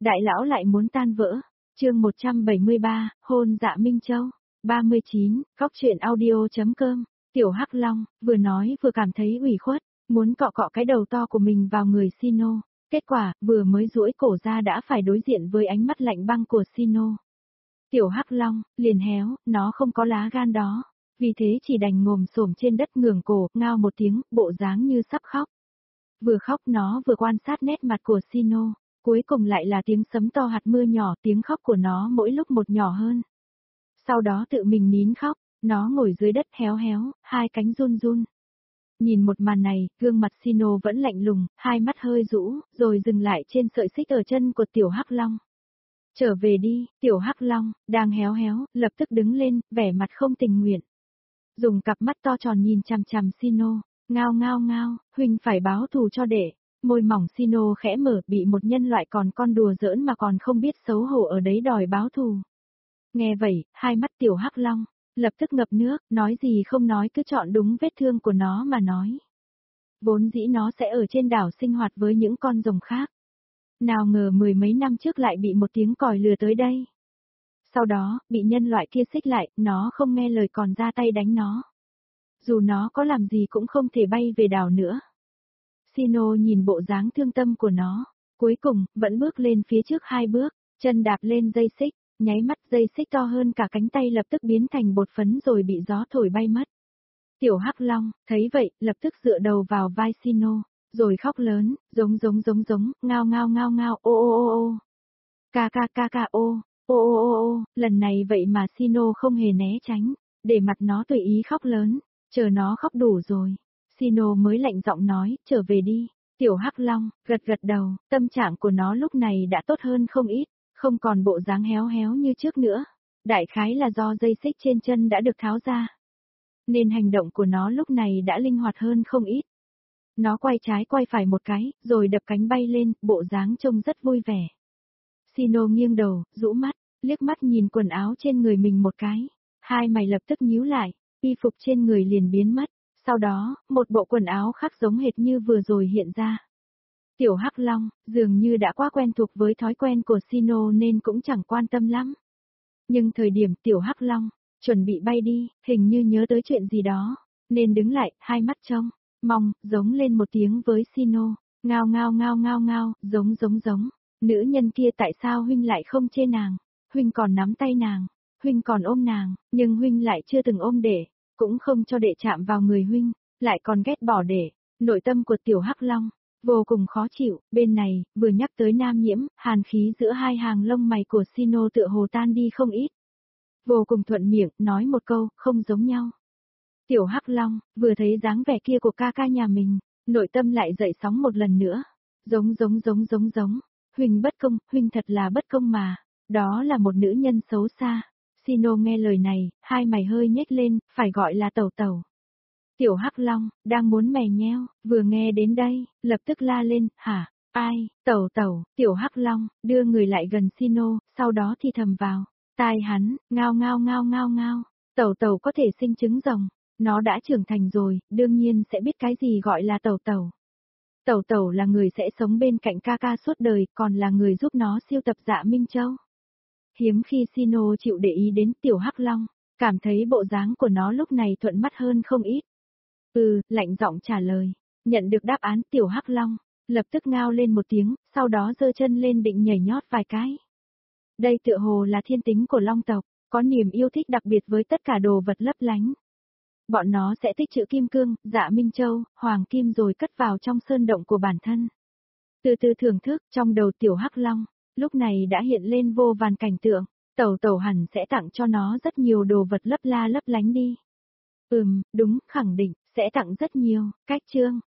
đại lão lại muốn tan vỡ. Chương 173, hôn Dạ Minh Châu. 39, góc truyện audio.com. Tiểu Hắc Long, vừa nói vừa cảm thấy ủy khuất, muốn cọ cọ cái đầu to của mình vào người Sino. Kết quả, vừa mới duỗi cổ ra đã phải đối diện với ánh mắt lạnh băng của Sino. Tiểu Hắc Long, liền héo, nó không có lá gan đó. Vì thế chỉ đành ngồm xổm trên đất ngửa cổ, ngao một tiếng, bộ dáng như sắp khóc. Vừa khóc nó vừa quan sát nét mặt của Sino. Cuối cùng lại là tiếng sấm to hạt mưa nhỏ, tiếng khóc của nó mỗi lúc một nhỏ hơn. Sau đó tự mình nín khóc, nó ngồi dưới đất héo héo, hai cánh run run. Nhìn một màn này, gương mặt Sino vẫn lạnh lùng, hai mắt hơi rũ, rồi dừng lại trên sợi xích ở chân của Tiểu Hắc Long. Trở về đi, Tiểu Hắc Long, đang héo héo, lập tức đứng lên, vẻ mặt không tình nguyện. Dùng cặp mắt to tròn nhìn chằm chằm Sino, ngao ngao ngao, huynh phải báo thù cho đệ. Môi mỏng Sino khẽ mở, bị một nhân loại còn con đùa giỡn mà còn không biết xấu hổ ở đấy đòi báo thù. Nghe vậy, hai mắt Tiểu Hắc Long lập tức ngập nước, nói gì không nói cứ chọn đúng vết thương của nó mà nói. Vốn dĩ nó sẽ ở trên đảo sinh hoạt với những con rồng khác. Nào ngờ mười mấy năm trước lại bị một tiếng còi lừa tới đây. Sau đó, bị nhân loại kia xích lại, nó không nghe lời còn ra tay đánh nó. Dù nó có làm gì cũng không thể bay về đảo nữa. Sino nhìn bộ dáng thương tâm của nó, cuối cùng, vẫn bước lên phía trước hai bước, chân đạp lên dây xích, nháy mắt dây xích to hơn cả cánh tay lập tức biến thành bột phấn rồi bị gió thổi bay mất. Tiểu Hắc Long, thấy vậy, lập tức dựa đầu vào vai Sino, rồi khóc lớn, giống, ngao ngao ngao ngao, ô ô ô ô. Ca ca ca ca ô, ô ô ô ô, lần này vậy mà Sino không hề né tránh, để mặt nó tùy ý khóc lớn, chờ nó khóc đủ rồi. Sino mới lạnh giọng nói, trở về đi. Tiểu Hắc Long, gật đầu, tâm trạng của nó lúc này đã tốt hơn không ít, không còn bộ dáng héo héo như trước nữa. Đại khái là do dây xích trên chân đã được tháo ra. Nên hành động của nó lúc này đã linh hoạt hơn không ít. Nó quay trái quay phải một cái, rồi đập cánh bay lên, bộ dáng trông rất vui vẻ. Sino nghiêng đầu, rũ mắt, liếc mắt nhìn quần áo trên người mình một cái. Hai mày lập tức nhíu lại, y phục trên người liền biến mất. Sau đó, một bộ quần áo khác giống hệt như vừa rồi hiện ra. Tiểu Hắc Long, dường như đã quá quen thuộc với thói quen của Sino nên cũng chẳng quan tâm lắm. Nhưng thời điểm Tiểu Hắc Long chuẩn bị bay đi, hình như nhớ tới chuyện gì đó, nên đứng lại, hai mắt trông mong, giống lên một tiếng với Sino, ngao ngao ngao ngao ngao, giống. Nữ nhân kia tại sao huynh lại không chê nàng? Huynh còn nắm tay nàng, huynh còn ôm nàng, nhưng huynh lại chưa từng ôm đệ, cũng không cho đệ chạm vào người huynh, lại còn ghét bỏ đệ. Nội tâm của Tiểu Hắc Long vô cùng khó chịu, bên này, vừa nhắc tới Nam Nhiễm, hàn khí giữa hai hàng lông mày của Sino tựa hồ tan đi không ít. Vô cùng thuận miệng, nói một câu, không giống nhau. Tiểu Hắc Long, vừa thấy dáng vẻ kia của ca ca nhà mình, nội tâm lại dậy sóng một lần nữa. Giống. Huynh bất công, huynh thật là bất công mà. Đó là một nữ nhân xấu xa. Sino nghe lời này, hai mày hơi nhếch lên, phải gọi là tẩu tẩu. Tiểu Hắc Long, đang muốn mè nheo, vừa nghe đến đây, lập tức la lên, hả, ai, tẩu tẩu, Tiểu Hắc Long, đưa người lại gần Sino, sau đó thì thầm vào, tai hắn, ngao ngao ngao ngao ngao, tẩu tẩu có thể sinh trứng rồng, nó đã trưởng thành rồi, đương nhiên sẽ biết cái gì gọi là tẩu tẩu. Tẩu tẩu là người sẽ sống bên cạnh ca ca suốt đời, còn là người giúp nó siêu tập Dạ Minh Châu. Hiếm khi Sino chịu để ý đến Tiểu Hắc Long, cảm thấy bộ dáng của nó lúc này thuận mắt hơn không ít. Lạnh giọng trả lời. Nhận được đáp án Tiểu Hắc Long lập tức ngao lên một tiếng, sau đó giơ chân lên định nhảy nhót vài cái. Đây tựa hồ là thiên tính của Long tộc, có niềm yêu thích đặc biệt với tất cả đồ vật lấp lánh. Bọn nó sẽ tích trữ kim cương, Dạ Minh Châu, hoàng kim rồi cất vào trong sơn động của bản thân. Từ từ thưởng thức, trong đầu Tiểu Hắc Long lúc này đã hiện lên vô vàn cảnh tượng, tẩu tẩu hẳn sẽ tặng cho nó rất nhiều đồ vật lấp la lấp lánh đi. Đúng, khẳng định, sẽ tặng rất nhiều. Cách chương,